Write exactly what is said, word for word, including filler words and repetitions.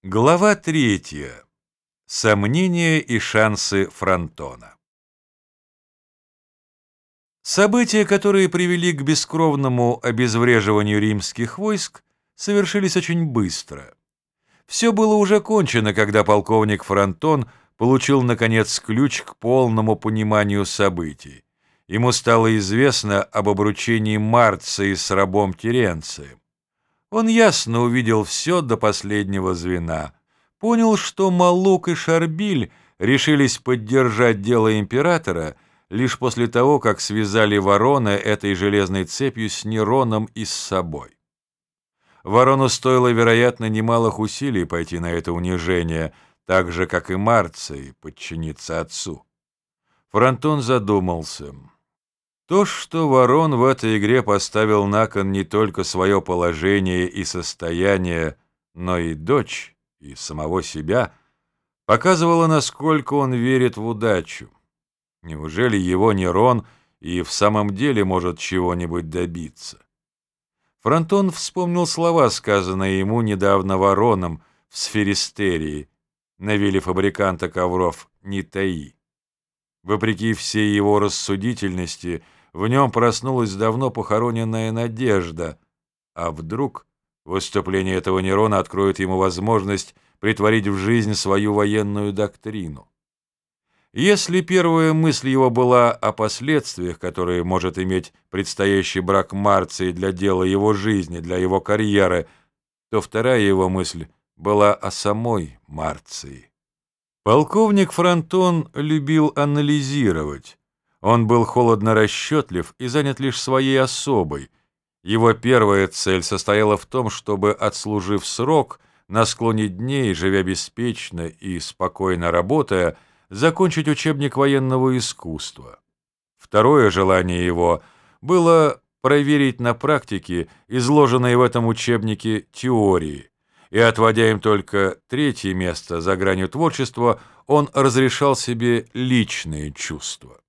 Глава третья. Сомнения и шансы Фронтона. События, которые привели к бескровному обезвреживанию римских войск, совершились очень быстро. Все было уже кончено, когда полковник Фронтон получил, наконец, ключ к полному пониманию событий. Ему стало известно об обручении Марции с рабом Теренцием. Он ясно увидел все до последнего звена, понял, что Маллук и Шарбиль решились поддержать дело императора лишь после того, как связали Ворона этой железной цепью с Нероном и с собой. Ворону стоило, вероятно, немалых усилий пойти на это унижение, так же, как и Марции подчиниться отцу. Фронтон задумался. То, что Ворон в этой игре поставил на кон не только свое положение и состояние, но и дочь, и самого себя, показывало, насколько он верит в удачу. Неужели его Нерон и в самом деле может чего-нибудь добиться? Фронтон вспомнил слова, сказанные ему недавно Вороном в Сферистерии, на вилле фабриканта ковров Нитаи. Вопреки всей его рассудительности, в нем проснулась давно похороненная надежда, а вдруг выступление этого Нерона откроет ему возможность притворить в жизнь свою военную доктрину. Если первая мысль его была о последствиях, которые может иметь предстоящий брак Марции для дела его жизни, для его карьеры, то вторая его мысль была о самой Марции. Полковник Фронтон любил анализировать. Он был холодно расчетлив и занят лишь своей особой. Его первая цель состояла в том, чтобы, отслужив срок, на склоне дней, живя беспечно и спокойно работая, закончить учебник военного искусства. Второе желание его было проверить на практике изложенные в этом учебнике теории, и, отводя им только третье место за гранью творчества, он разрешал себе личные чувства.